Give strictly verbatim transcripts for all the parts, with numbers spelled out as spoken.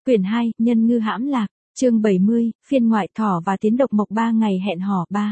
Quyển hai, Nhân ngư hãm lạc, chương bảy mươi, phiên ngoại thỏ và tiến độc mộc ba ngày hẹn hò ba.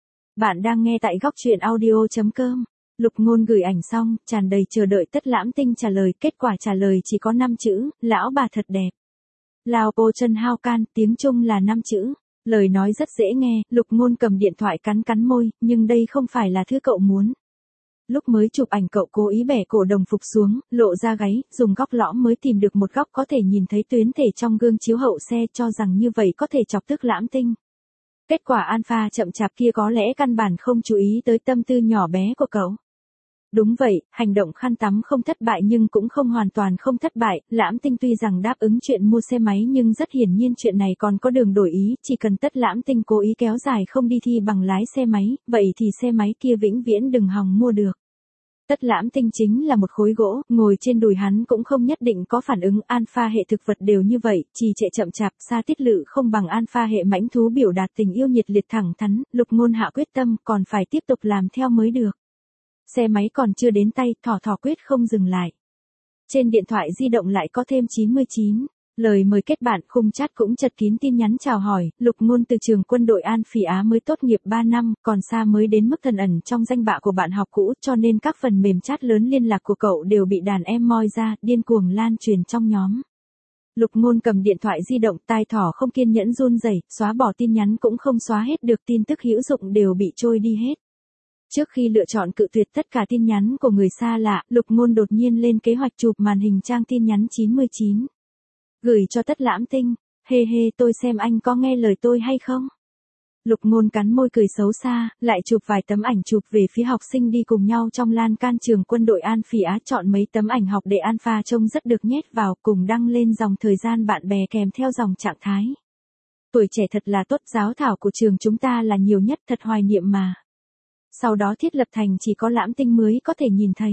Bạn đang nghe tại góc truyện audio chấm com. Lục Ngôn gửi ảnh xong, tràn đầy chờ đợi Tất Lãm Tinh trả lời, kết quả trả lời chỉ có năm chữ, lão bà thật đẹp. Lao po chân hao can, tiếng Trung là năm chữ. Lời nói rất dễ nghe, Lục Ngôn cầm điện thoại cắn cắn môi, nhưng đây không phải là thứ cậu muốn. Lúc mới chụp ảnh cậu cố ý bẻ cổ đồng phục xuống, lộ ra gáy, dùng góc lõm mới tìm được một góc có thể nhìn thấy tuyến thể trong gương chiếu hậu xe, cho rằng như vậy có thể chọc tức Lãm Tinh. Kết quả alpha chậm chạp kia có lẽ căn bản không chú ý tới tâm tư nhỏ bé của cậu. Đúng vậy, hành động khăn tắm không thất bại nhưng cũng không hoàn toàn không thất bại, Lãm Tinh tuy rằng đáp ứng chuyện mua xe máy nhưng rất hiển nhiên chuyện này còn có đường đổi ý, chỉ cần Tất Lãm Tinh cố ý kéo dài không đi thi bằng lái xe máy, vậy thì xe máy kia vĩnh viễn đừng hòng mua được. Tất Lãm Tinh chính là một khối gỗ, ngồi trên đùi hắn cũng không nhất định có phản ứng, alpha hệ thực vật đều như vậy, trì trệ chậm chạp, xa tiết lự không bằng alpha hệ mãnh thú biểu đạt tình yêu nhiệt liệt thẳng thắn, Lục Ngôn hạ quyết tâm còn phải tiếp tục làm theo mới được. Xe máy còn chưa đến tay, thỏ thỏ quyết không dừng lại. Trên điện thoại di động lại có thêm chín mươi chín. Lời mời kết bạn, khung chat cũng chật kín tin nhắn chào hỏi, Lục Ngôn từ trường quân đội An Phỉ Á mới tốt nghiệp ba năm, còn xa mới đến mức thần ẩn trong danh bạ của bạn học cũ, cho nên các phần mềm chat lớn liên lạc của cậu đều bị đàn em moi ra, điên cuồng lan truyền trong nhóm. Lục Ngôn cầm điện thoại di động, tai thỏ không kiên nhẫn run rẩy, xóa bỏ tin nhắn cũng không xóa hết được, tin tức hữu dụng đều bị trôi đi hết. Trước khi lựa chọn cự tuyệt tất cả tin nhắn của người xa lạ, Lục Ngôn đột nhiên lên kế hoạch chụp màn hình trang tin nhắn chín mươi chín. Gửi cho Tất Lãm Tinh, hê hê tôi xem anh có nghe lời tôi hay không? Lục Ngôn cắn môi cười xấu xa, lại chụp vài tấm ảnh chụp về phía học sinh đi cùng nhau trong lan can trường quân đội An Phỉ Á, chọn mấy tấm ảnh học để alpha trông rất được nhét vào, cùng đăng lên dòng thời gian bạn bè kèm theo dòng trạng thái. Tuổi trẻ thật là tốt, giáo thảo của trường chúng ta là nhiều nhất, thật hoài niệm mà. Sau đó thiết lập thành chỉ có Lãm Tinh mới có thể nhìn thấy.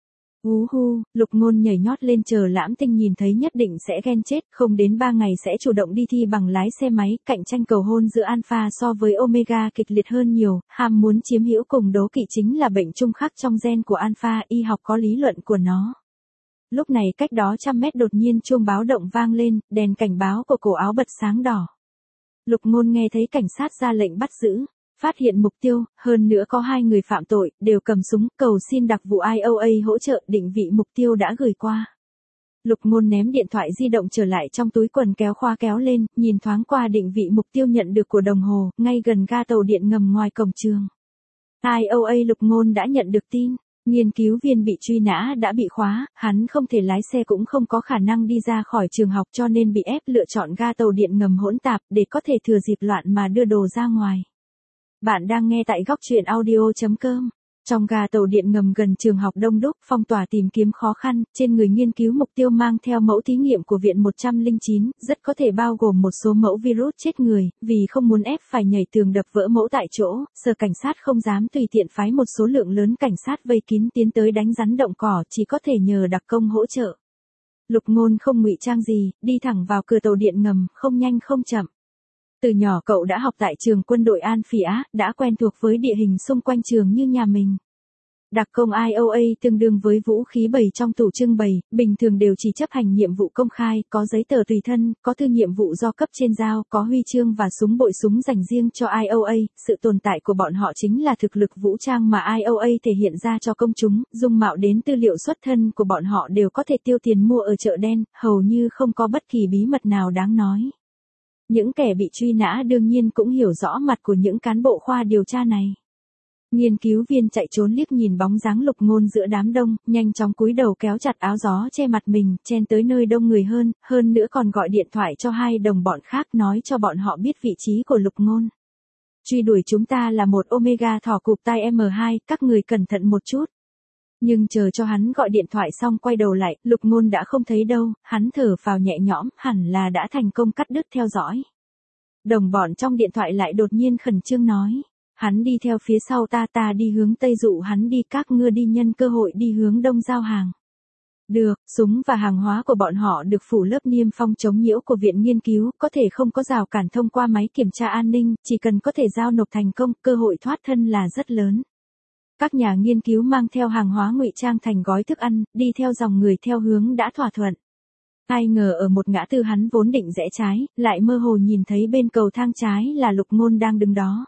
Hú hu, Lục Ngôn nhảy nhót lên chờ Lãm Tinh nhìn thấy nhất định sẽ ghen chết, không đến ba ngày sẽ chủ động đi thi bằng lái xe máy, cạnh tranh cầu hôn giữa alpha so với omega kịch liệt hơn nhiều, ham muốn chiếm hữu cùng đố kỵ chính là bệnh chung khắc trong gen của alpha, y học có lý luận của nó. Lúc này cách đó trăm mét đột nhiên chuông báo động vang lên, đèn cảnh báo của cổ áo bật sáng đỏ. Lục Ngôn nghe thấy cảnh sát ra lệnh bắt giữ. Phát hiện mục tiêu, hơn nữa có hai người phạm tội, đều cầm súng, cầu xin đặc vụ i o a hỗ trợ, định vị mục tiêu đã gửi qua. Lục Ngôn ném điện thoại di động trở lại trong túi quần, kéo khóa kéo lên, nhìn thoáng qua định vị mục tiêu nhận được của đồng hồ, ngay gần ga tàu điện ngầm ngoài cổng trường. i o a Lục Ngôn đã nhận được tin, nghiên cứu viên bị truy nã đã bị khóa, hắn không thể lái xe cũng không có khả năng đi ra khỏi trường học cho nên bị ép lựa chọn ga tàu điện ngầm hỗn tạp để có thể thừa dịp loạn mà đưa đồ ra ngoài. Bạn đang nghe tại góc truyện audio chấm com. Trong ga tàu điện ngầm gần trường học đông đúc, phong tỏa tìm kiếm khó khăn, trên người nghiên cứu mục tiêu mang theo mẫu thí nghiệm của viện một không chín, rất có thể bao gồm một số mẫu virus chết người, vì không muốn ép phải nhảy tường đập vỡ mẫu tại chỗ, sở cảnh sát không dám tùy tiện phái một số lượng lớn cảnh sát vây kín tiến tới đánh rắn động cỏ, chỉ có thể nhờ đặc công hỗ trợ. Lục Ngôn không ngụy trang gì, đi thẳng vào cửa tàu điện ngầm, không nhanh không chậm. Từ nhỏ cậu đã học tại trường quân đội An Phỉ Á, đã quen thuộc với địa hình xung quanh trường như nhà mình. Đặc công i o a tương đương với vũ khí bày trong tủ trưng bày, bình thường đều chỉ chấp hành nhiệm vụ công khai, có giấy tờ tùy thân, có thư nhiệm vụ do cấp trên giao, có huy chương và súng bội súng dành riêng cho i o a, sự tồn tại của bọn họ chính là thực lực vũ trang mà i o a thể hiện ra cho công chúng, dung mạo đến tư liệu xuất thân của bọn họ đều có thể tiêu tiền mua ở chợ đen, hầu như không có bất kỳ bí mật nào đáng nói. Những kẻ bị truy nã đương nhiên cũng hiểu rõ mặt của những cán bộ khoa điều tra này. Nghiên cứu viên chạy trốn liếc nhìn bóng dáng Lục Ngôn giữa đám đông, nhanh chóng cúi đầu kéo chặt áo gió che mặt mình, chen tới nơi đông người hơn, hơn nữa còn gọi điện thoại cho hai đồng bọn khác nói cho bọn họ biết vị trí của Lục Ngôn. Truy đuổi chúng ta là một omega thỏ cụp tai em hai, các người cẩn thận một chút. Nhưng chờ cho hắn gọi điện thoại xong quay đầu lại, Lục Ngôn đã không thấy đâu, hắn thở phào nhẹ nhõm, hẳn là đã thành công cắt đứt theo dõi. Đồng bọn trong điện thoại lại đột nhiên khẩn trương nói, hắn đi theo phía sau ta, ta đi hướng tây dụ hắn đi, các ngươi đi nhân cơ hội đi hướng đông giao hàng. Được, súng và hàng hóa của bọn họ được phủ lớp niêm phong chống nhiễu của viện nghiên cứu, có thể không có rào cản thông qua máy kiểm tra an ninh, chỉ cần có thể giao nộp thành công, cơ hội thoát thân là rất lớn. Các nhà nghiên cứu mang theo hàng hóa ngụy trang thành gói thức ăn, đi theo dòng người theo hướng đã thỏa thuận. Ai ngờ ở một ngã tư hắn vốn định rẽ trái, lại mơ hồ nhìn thấy bên cầu thang trái là Lục Ngôn đang đứng đó.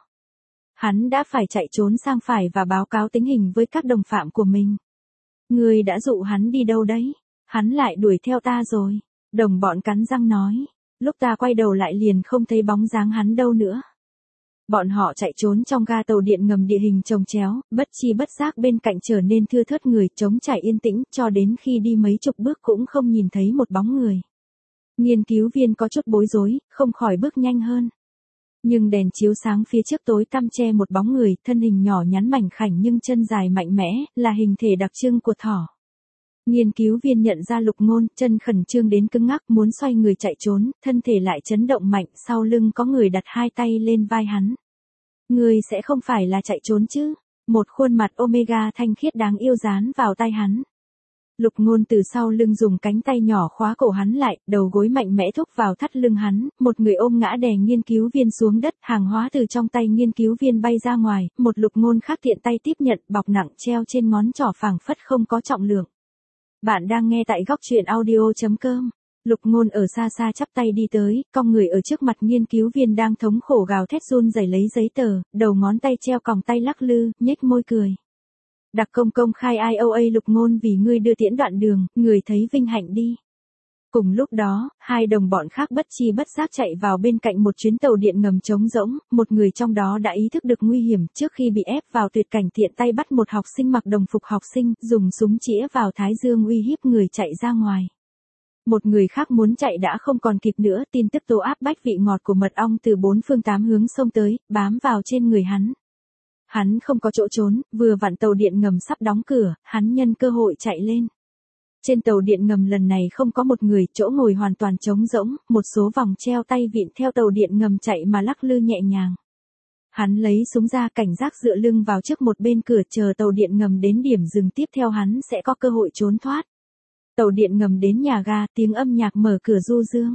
Hắn đã phải chạy trốn sang phải và báo cáo tình hình với các đồng phạm của mình. Ngươi đã dụ hắn đi đâu đấy? Hắn lại đuổi theo ta rồi. Đồng bọn cắn răng nói. Lúc ta quay đầu lại liền không thấy bóng dáng hắn đâu nữa. Bọn họ chạy trốn trong ga tàu điện ngầm địa hình chồng chéo, bất chi bất giác bên cạnh trở nên thưa thớt người, trống trải yên tĩnh, cho đến khi đi mấy chục bước cũng không nhìn thấy một bóng người. Nghiên cứu viên có chút bối rối, không khỏi bước nhanh hơn. Nhưng đèn chiếu sáng phía trước tối tăm che một bóng người, thân hình nhỏ nhắn mảnh khảnh nhưng chân dài mạnh mẽ, là hình thể đặc trưng của thỏ. Nghiên cứu viên nhận ra Lục Ngôn, chân khẩn trương đến cứng ngắc muốn xoay người chạy trốn, thân thể lại chấn động mạnh, sau lưng có người đặt hai tay lên vai hắn. Ngươi sẽ không phải là chạy trốn chứ? Một khuôn mặt Omega thanh khiết đáng yêu dán vào tai hắn. Lục Ngôn từ sau lưng dùng cánh tay nhỏ khóa cổ hắn lại, đầu gối mạnh mẽ thúc vào thắt lưng hắn, một người ôm ngã đè nghiên cứu viên xuống đất, hàng hóa từ trong tay nghiên cứu viên bay ra ngoài, một Lục Ngôn khác tiện tay tiếp nhận, bọc nặng treo trên ngón trỏ phảng phất không có trọng lượng. Bạn đang nghe tại góc truyện audio chấm com. Lục Ngôn ở xa xa chắp tay đi tới, cong người ở trước mặt nghiên cứu viên đang thống khổ gào thét run rẩy lấy giấy tờ, đầu ngón tay treo còng tay lắc lư, nhếch môi cười. Đặc công công khai i o a Lục Ngôn vì ngươi đưa tiễn đoạn đường, người thấy vinh hạnh đi. Cùng lúc đó, hai đồng bọn khác bất chi bất giác chạy vào bên cạnh một chuyến tàu điện ngầm trống rỗng, một người trong đó đã ý thức được nguy hiểm trước khi bị ép vào tuyệt cảnh tiện tay bắt một học sinh mặc đồng phục học sinh, dùng súng chĩa vào thái dương uy hiếp người chạy ra ngoài. Một người khác muốn chạy đã không còn kịp nữa, tin tức tố áp bách vị ngọt của mật ong từ bốn phương tám hướng xông tới, bám vào trên người hắn. Hắn không có chỗ trốn, vừa vặn tàu điện ngầm sắp đóng cửa, hắn nhân cơ hội chạy lên. Trên tàu điện ngầm lần này không có một người, chỗ ngồi hoàn toàn trống rỗng, một số vòng treo tay vịn theo tàu điện ngầm chạy mà lắc lư nhẹ nhàng. Hắn lấy súng ra, cảnh giác dựa lưng vào trước một bên cửa, chờ tàu điện ngầm đến điểm dừng tiếp theo hắn sẽ có cơ hội trốn thoát. Tàu điện ngầm đến nhà ga, tiếng âm nhạc mở cửa du dương.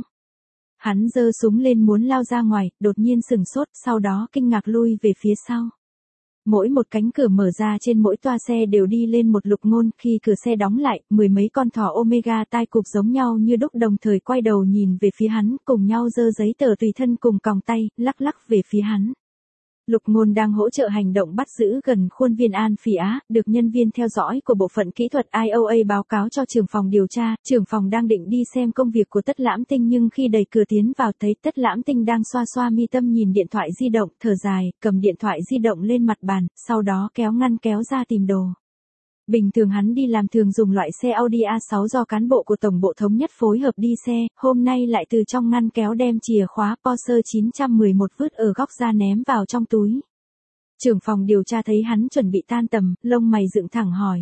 Hắn giơ súng lên muốn lao ra ngoài, đột nhiên sửng sốt, sau đó kinh ngạc lui về phía sau. Mỗi một cánh cửa mở ra trên mỗi toa xe đều đi lên một Lục Ngôn, khi cửa xe đóng lại, mười mấy con thỏ Omega tai cụp giống nhau như đúc đồng thời quay đầu nhìn về phía hắn, cùng nhau giơ giấy tờ tùy thân cùng còng tay, lắc lắc về phía hắn. Lục Ngôn đang hỗ trợ hành động bắt giữ gần khuôn viên An Phỉ Á, được nhân viên theo dõi của bộ phận kỹ thuật i o a báo cáo cho trưởng phòng điều tra, trưởng phòng đang định đi xem công việc của Tất Lãm Tinh nhưng khi đẩy cửa tiến vào thấy Tất Lãm Tinh đang xoa xoa mi tâm nhìn điện thoại di động, thở dài, cầm điện thoại di động lên mặt bàn, sau đó kéo ngăn kéo ra tìm đồ. Bình thường hắn đi làm thường dùng loại xe Audi a sáu do cán bộ của Tổng bộ Thống nhất phối hợp đi xe, hôm nay lại từ trong ngăn kéo đem chìa khóa Porsche chín một một vứt ở góc ra ném vào trong túi. Trưởng phòng điều tra thấy hắn chuẩn bị tan tầm, lông mày dựng thẳng hỏi.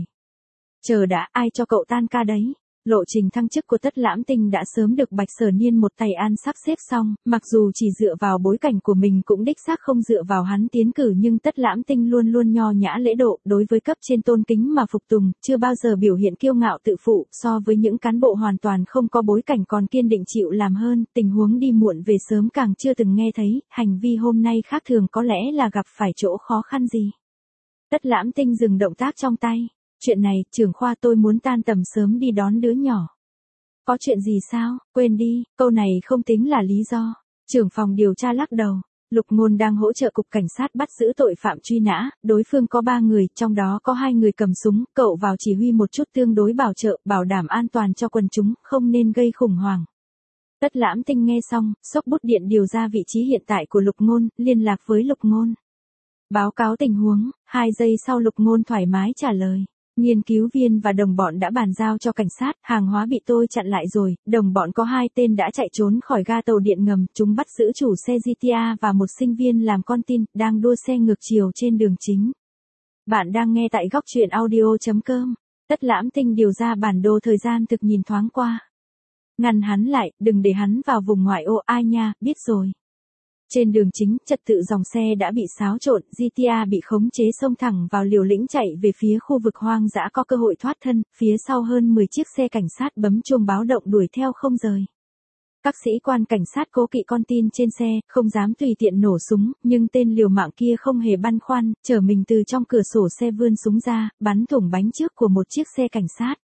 Chờ đã, ai cho cậu tan ca đấy? Lộ trình thăng chức của Tất Lãm Tinh đã sớm được Bạch Sở Niên một tay an sắp xếp xong, mặc dù chỉ dựa vào bối cảnh của mình cũng đích xác không dựa vào hắn tiến cử nhưng Tất Lãm Tinh luôn luôn nho nhã lễ độ, đối với cấp trên tôn kính mà phục tùng, chưa bao giờ biểu hiện kiêu ngạo tự phụ, so với những cán bộ hoàn toàn không có bối cảnh còn kiên định chịu làm hơn, tình huống đi muộn về sớm càng chưa từng nghe thấy, hành vi hôm nay khác thường có lẽ là gặp phải chỗ khó khăn gì. Tất Lãm Tinh dừng động tác trong tay. Chuyện này, trưởng khoa tôi muốn tan tầm sớm đi đón đứa nhỏ. Có chuyện gì sao? Quên đi, câu này không tính là lý do. Trưởng phòng điều tra lắc đầu. Lục Ngôn đang hỗ trợ cục cảnh sát bắt giữ tội phạm truy nã, đối phương có ba người, trong đó có hai người cầm súng, cậu vào chỉ huy một chút tương đối bảo trợ, bảo đảm an toàn cho quần chúng, không nên gây khủng hoảng. Tất Lãm Tinh nghe xong, xốc bút điện điều ra vị trí hiện tại của Lục Ngôn, liên lạc với Lục Ngôn. Báo cáo tình huống, hai giây sau Lục Ngôn thoải mái trả lời. Nghiên cứu viên và đồng bọn đã bàn giao cho cảnh sát, hàng hóa bị tôi chặn lại rồi, đồng bọn có hai tên đã chạy trốn khỏi ga tàu điện ngầm, chúng bắt giữ chủ xe giê tê a và một sinh viên làm con tin, đang đua xe ngược chiều trên đường chính. Bạn đang nghe tại góc truyện audio chấm com. Tất Lãm Tinh điều ra bản đồ thời gian thực nhìn thoáng qua. Ngăn hắn lại, đừng để hắn vào vùng ngoại ô, ai nha, biết rồi. Trên đường chính, trật tự dòng xe đã bị xáo trộn, giê tê a bị khống chế xông thẳng vào liều lĩnh chạy về phía khu vực hoang dã có cơ hội thoát thân, phía sau hơn mười chiếc xe cảnh sát bấm chuông báo động đuổi theo không rời. Các sĩ quan cảnh sát cố kỵ con tin trên xe, không dám tùy tiện nổ súng, nhưng tên liều mạng kia không hề băn khoăn, chở mình từ trong cửa sổ xe vươn súng ra, bắn thủng bánh trước của một chiếc xe cảnh sát.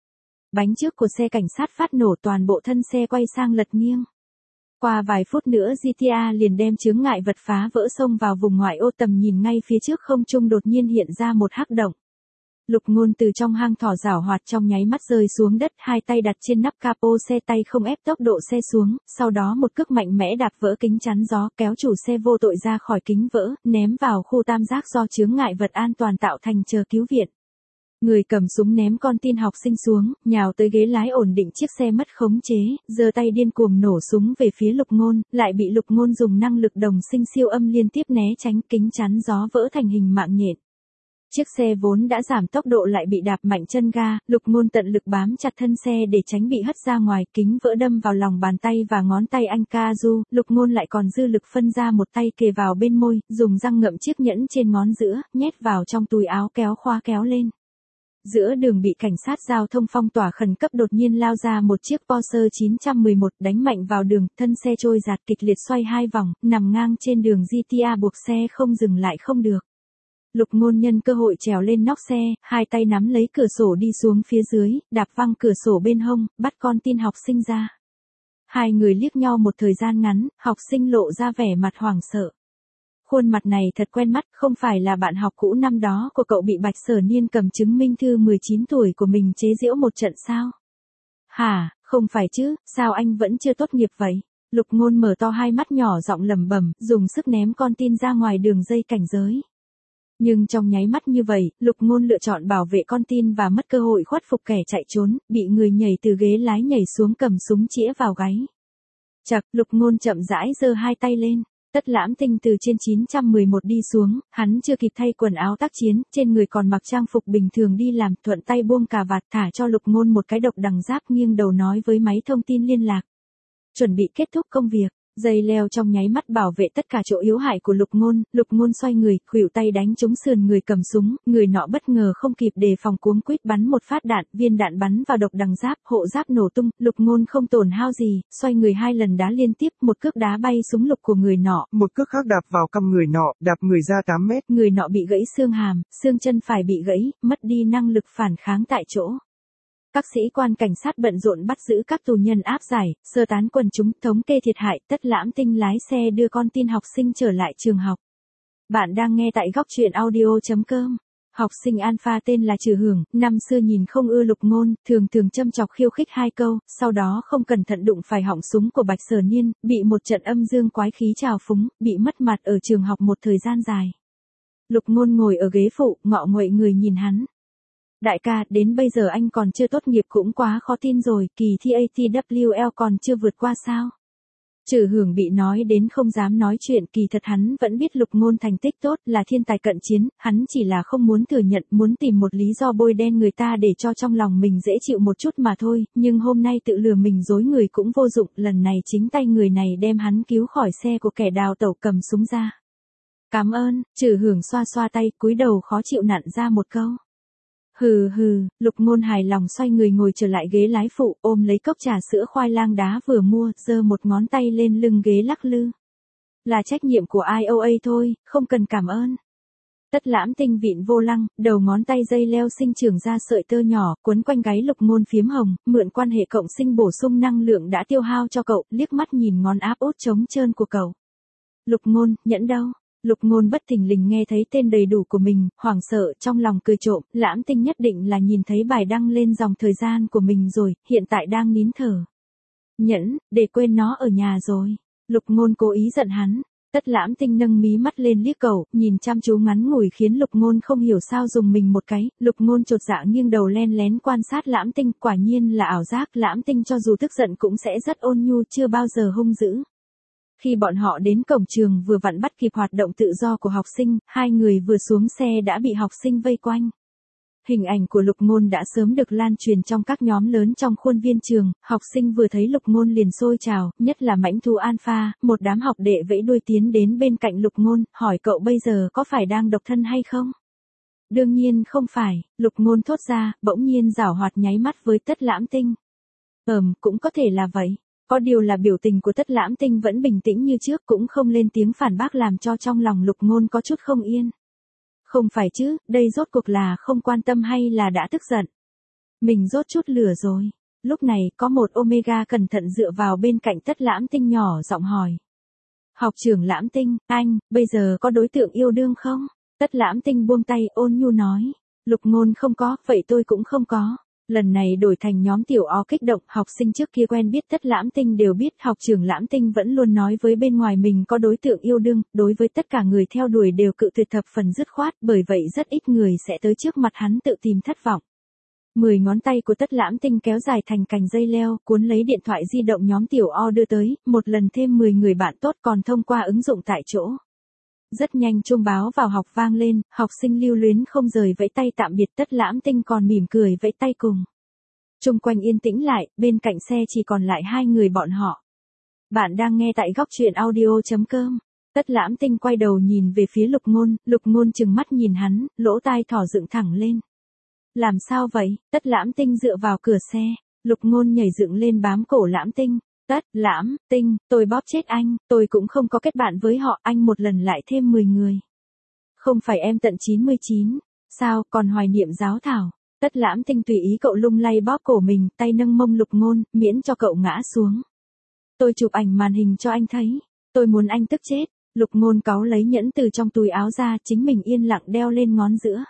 Bánh trước của xe cảnh sát phát nổ, toàn bộ thân xe quay sang lật nghiêng. Qua vài phút nữa giê tê a liền đem chướng ngại vật phá vỡ, xông vào vùng ngoại ô. Tầm nhìn ngay phía trước không trung đột nhiên hiện ra một hắc động. Lục Ngôn từ trong hang thỏ giảo hoạt trong nháy mắt rơi xuống đất, hai tay đặt trên nắp capo xe, tay không ép tốc độ xe xuống, sau đó một cước mạnh mẽ đạp vỡ kính chắn gió, kéo chủ xe vô tội ra khỏi kính vỡ, ném vào khu tam giác do chướng ngại vật an toàn tạo thành chờ cứu viện. Người cầm súng ném con tin học sinh xuống, nhào tới ghế lái ổn định chiếc xe mất khống chế, giơ tay điên cuồng nổ súng về phía Lục Ngôn, lại bị Lục Ngôn dùng năng lực đồng sinh siêu âm liên tiếp né tránh, kính chắn gió vỡ thành hình mạng nhện. Chiếc xe vốn đã giảm tốc độ lại bị đạp mạnh chân ga, Lục Ngôn tận lực bám chặt thân xe để tránh bị hất ra ngoài, kính vỡ đâm vào lòng bàn tay và ngón tay anh Kazu, Lục Ngôn lại còn dư lực phân ra một tay kề vào bên môi, dùng răng ngậm chiếc nhẫn trên ngón giữa, nhét vào trong túi áo kéo khóa kéo lên. Giữa đường bị cảnh sát giao thông phong tỏa khẩn cấp đột nhiên lao ra một chiếc Porsche chín một một, đánh mạnh vào đường, thân xe trôi giạt kịch liệt xoay hai vòng, nằm ngang trên đường giê tê a buộc xe không dừng lại không được. Lục Ngôn nhân cơ hội trèo lên nóc xe, hai tay nắm lấy cửa sổ đi xuống phía dưới, đạp văng cửa sổ bên hông, bắt con tin học sinh ra. Hai người liếc nhau một thời gian ngắn, học sinh lộ ra vẻ mặt hoảng sợ. Khuôn mặt này thật quen mắt, không phải là bạn học cũ năm đó của cậu bị Bạch Sở Niên cầm chứng minh thư mười chín tuổi của mình chế giễu một trận sao? Hả, không phải chứ, sao anh vẫn chưa tốt nghiệp vậy? Lục Ngôn mở to hai mắt nhỏ giọng lẩm bẩm, dùng sức ném con tin ra ngoài đường dây cảnh giới. Nhưng trong nháy mắt như vậy, Lục Ngôn lựa chọn bảo vệ con tin và mất cơ hội khuất phục kẻ chạy trốn, bị người nhảy từ ghế lái nhảy xuống cầm súng chĩa vào gáy. Chậc, Lục Ngôn chậm rãi giơ hai tay lên. Tất Lãm Tinh từ trên chín một một đi xuống, hắn chưa kịp thay quần áo tác chiến, trên người còn mặc trang phục bình thường đi làm, thuận tay buông cà vạt thả cho Lục Ngôn một cái độc đằng giáp, nghiêng đầu nói với máy thông tin liên lạc. Chuẩn bị kết thúc công việc. Dây leo trong nháy mắt bảo vệ tất cả chỗ yếu hại của Lục Ngôn, Lục Ngôn xoay người, khuỷu tay đánh trúng sườn người cầm súng, người nọ bất ngờ không kịp đề phòng cuống quýt bắn một phát đạn, viên đạn bắn vào độc đằng giáp, hộ giáp nổ tung, Lục Ngôn không tổn hao gì, xoay người hai lần đá liên tiếp, một cước đá bay súng lục của người nọ, một cước khác đạp vào cằm người nọ, đạp người ra tám mét. Người nọ bị gãy xương hàm, xương chân phải bị gãy, mất đi năng lực phản kháng tại chỗ. Các sĩ quan cảnh sát bận rộn bắt giữ các tù nhân áp giải, sơ tán quần chúng, thống kê thiệt hại. Tất Lãm Tinh lái xe đưa con tin học sinh trở lại trường học. Bạn đang nghe tại góc truyện audio chấm com. Học sinh Alpha tên là Trừ Hưởng, năm xưa nhìn không ưa Lục Ngôn, thường thường châm chọc khiêu khích hai câu, sau đó không cẩn thận đụng phải họng súng của Bạch Sở Niên, bị một trận âm dương quái khí trào phúng, bị mất mặt ở trường học một thời gian dài. Lục Ngôn ngồi ở ghế phụ, ngọ nguậy người nhìn hắn. Đại ca, đến bây giờ anh còn chưa tốt nghiệp cũng quá khó tin rồi, kỳ thi a tê vê lờ còn chưa vượt qua sao? Trừ Hưởng bị nói đến không dám nói chuyện, kỳ thật hắn vẫn biết Lục Ngôn thành tích tốt, là thiên tài cận chiến, hắn chỉ là không muốn thừa nhận, muốn tìm một lý do bôi đen người ta để cho trong lòng mình dễ chịu một chút mà thôi, nhưng hôm nay tự lừa mình dối người cũng vô dụng, lần này chính tay người này đem hắn cứu khỏi xe của kẻ đào tẩu cầm súng ra. Cảm ơn, Trừ Hưởng xoa xoa tay, cúi đầu khó chịu nặn ra một câu. Hừ hừ, Lục Ngôn hài lòng xoay người ngồi trở lại ghế lái phụ, ôm lấy cốc trà sữa khoai lang đá vừa mua, giơ một ngón tay lên lưng ghế lắc lư. Là trách nhiệm của i o a thôi, không cần cảm ơn. Tất Lãm Tinh vịn vô lăng, đầu ngón tay dây leo sinh trưởng ra sợi tơ nhỏ, quấn quanh gáy Lục Ngôn phiếm hồng, mượn quan hệ cộng sinh bổ sung năng lượng đã tiêu hao cho cậu, liếc mắt nhìn ngón áp út trống trơn của cậu. Lục Ngôn, nhẫn đâu? Lục Ngôn bất thình lình nghe thấy tên đầy đủ của mình, hoảng sợ, trong lòng cười trộm, Lãm Tinh nhất định là nhìn thấy bài đăng lên dòng thời gian của mình rồi, hiện tại đang nín thở. Nhẫn, để quên nó ở nhà rồi. Lục Ngôn cố ý giận hắn. Tất Lãm Tinh nâng mí mắt lên liếc cậu, nhìn chăm chú ngắn ngủi khiến Lục Ngôn không hiểu sao dùng mình một cái, Lục Ngôn chột dạ nghiêng đầu len lén quan sát Lãm Tinh, quả nhiên là ảo giác, Lãm Tinh cho dù tức giận cũng sẽ rất ôn nhu, chưa bao giờ hung dữ. Khi bọn họ đến cổng trường vừa vặn bắt kịp hoạt động tự do của học sinh, hai người vừa xuống xe đã bị học sinh vây quanh. Hình ảnh của Lục Ngôn đã sớm được lan truyền trong các nhóm lớn trong khuôn viên trường, học sinh vừa thấy Lục Ngôn liền sôi trào, nhất là mãnh thú Alpha, một đám học đệ vẫy đuôi tiến đến bên cạnh Lục Ngôn, hỏi cậu bây giờ có phải đang độc thân hay không? Đương nhiên không phải, Lục Ngôn thốt ra, bỗng nhiên giảo hoạt nháy mắt với Tất Lãm Tinh. Ừm, cũng có thể là vậy. Có điều là biểu tình của Tất Lãm Tinh vẫn bình tĩnh như trước, cũng không lên tiếng phản bác làm cho trong lòng Lục Ngôn có chút không yên. Không phải chứ, đây rốt cuộc là không quan tâm hay là đã tức giận? Mình rốt chút lửa rồi. Lúc này có một Omega cẩn thận dựa vào bên cạnh Tất Lãm Tinh nhỏ giọng hỏi. Học trưởng Lãm Tinh, anh, bây giờ có đối tượng yêu đương không? Tất Lãm Tinh buông tay ôn nhu nói. Lục Ngôn không có, vậy tôi cũng không có. Lần này đổi thành nhóm tiểu O kích động, học sinh trước kia quen biết Tất Lãm Tinh đều biết học trưởng Lãm Tinh vẫn luôn nói với bên ngoài mình có đối tượng yêu đương, đối với tất cả người theo đuổi đều cự tuyệt thập phần dứt khoát, bởi vậy rất ít người sẽ tới trước mặt hắn tự tìm thất vọng. Mười ngón tay của Tất Lãm Tinh kéo dài thành cành dây leo, cuốn lấy điện thoại di động nhóm tiểu O đưa tới, một lần thêm mười người bạn tốt còn thông qua ứng dụng tại chỗ. Rất nhanh chuông báo vào học vang lên, học sinh lưu luyến không rời vẫy tay tạm biệt. Tất Lãm Tinh còn mỉm cười vẫy tay cùng. Chung quanh yên tĩnh lại, bên cạnh xe chỉ còn lại hai người bọn họ. Bạn đang nghe tại góc truyện audio chấm com. Tất Lãm Tinh quay đầu nhìn về phía Lục Ngôn, Lục Ngôn trừng mắt nhìn hắn, lỗ tai thỏ dựng thẳng lên. Làm sao vậy? Tất Lãm Tinh dựa vào cửa xe, Lục Ngôn nhảy dựng lên bám cổ Lãm Tinh. Tất Lãm Tinh, tôi bóp chết anh, tôi cũng không có kết bạn với họ, anh một lần lại thêm mười người. Không phải em tận chín mươi chín, sao, còn hoài niệm giáo thảo. Tất Lãm Tinh tùy ý cậu lung lay bóp cổ mình, tay nâng mông Lục Ngôn, miễn cho cậu ngã xuống. Tôi chụp ảnh màn hình cho anh thấy, tôi muốn anh tức chết. Lục Ngôn cáu lấy nhẫn từ trong túi áo ra, chính mình yên lặng đeo lên ngón giữa.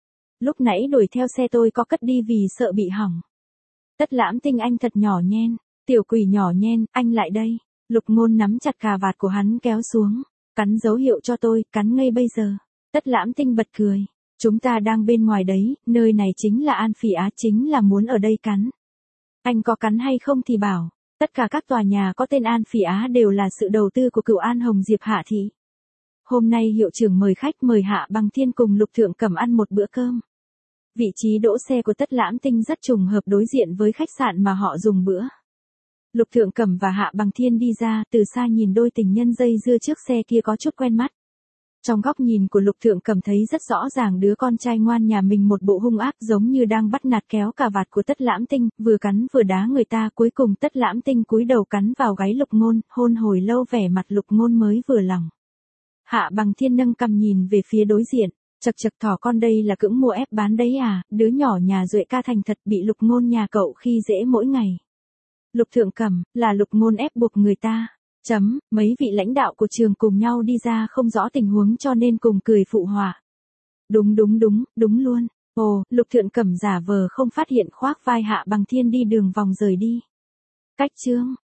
Lúc nãy đuổi theo xe tôi có cất đi vì sợ bị hỏng. Tất Lãm Tinh anh thật nhỏ nhen. Tiểu quỷ nhỏ nhen, anh lại đây. Lục Ngôn nắm chặt cà vạt của hắn kéo xuống. Cắn dấu hiệu cho tôi, cắn ngay bây giờ. Tất Lãm Tinh bật cười. Chúng ta đang bên ngoài đấy, nơi này chính là An Phỉ Á, chính là muốn ở đây cắn. Anh có cắn hay không thì bảo. Tất cả các tòa nhà có tên An Phỉ Á đều là sự đầu tư của cựu An Hồng Diệp Hạ Thị. Hôm nay hiệu trưởng mời khách mời Hạ Bằng Thiên cùng Lục Thượng Cẩm ăn một bữa cơm. Vị trí đỗ xe của Tất Lãm Tinh rất trùng hợp đối diện với khách sạn mà họ dùng bữa. Lục Thượng Cẩm và Hạ Bằng Thiên đi ra, từ xa nhìn đôi tình nhân dây dưa trước xe kia có chút quen mắt. Trong góc nhìn của Lục Thượng Cẩm thấy rất rõ ràng đứa con trai ngoan nhà mình một bộ hung ác giống như đang bắt nạt kéo cà vạt của Tất Lãm Tinh, vừa cắn vừa đá người ta. Cuối cùng Tất Lãm Tinh cúi đầu cắn vào gáy Lục Ngôn, hôn hồi lâu vẻ mặt Lục Ngôn mới vừa lòng. Hạ Bằng Thiên nâng cằm nhìn về phía đối diện, chật chật thỏ con đây là cưỡng mua ép bán đấy à, đứa nhỏ nhà Duệ ca thành thật bị Lục Ngôn nhà cậu khi dễ mỗi ngày. Lục Thượng Cẩm, là Lục Ngôn ép buộc người ta. Chấm, mấy vị lãnh đạo của trường cùng nhau đi ra không rõ tình huống cho nên cùng cười phụ họa. Đúng đúng đúng, đúng luôn. Ồ, Lục Thượng Cẩm giả vờ không phát hiện khoác vai Hạ Bằng Thiên đi đường vòng rời đi. Cách chương.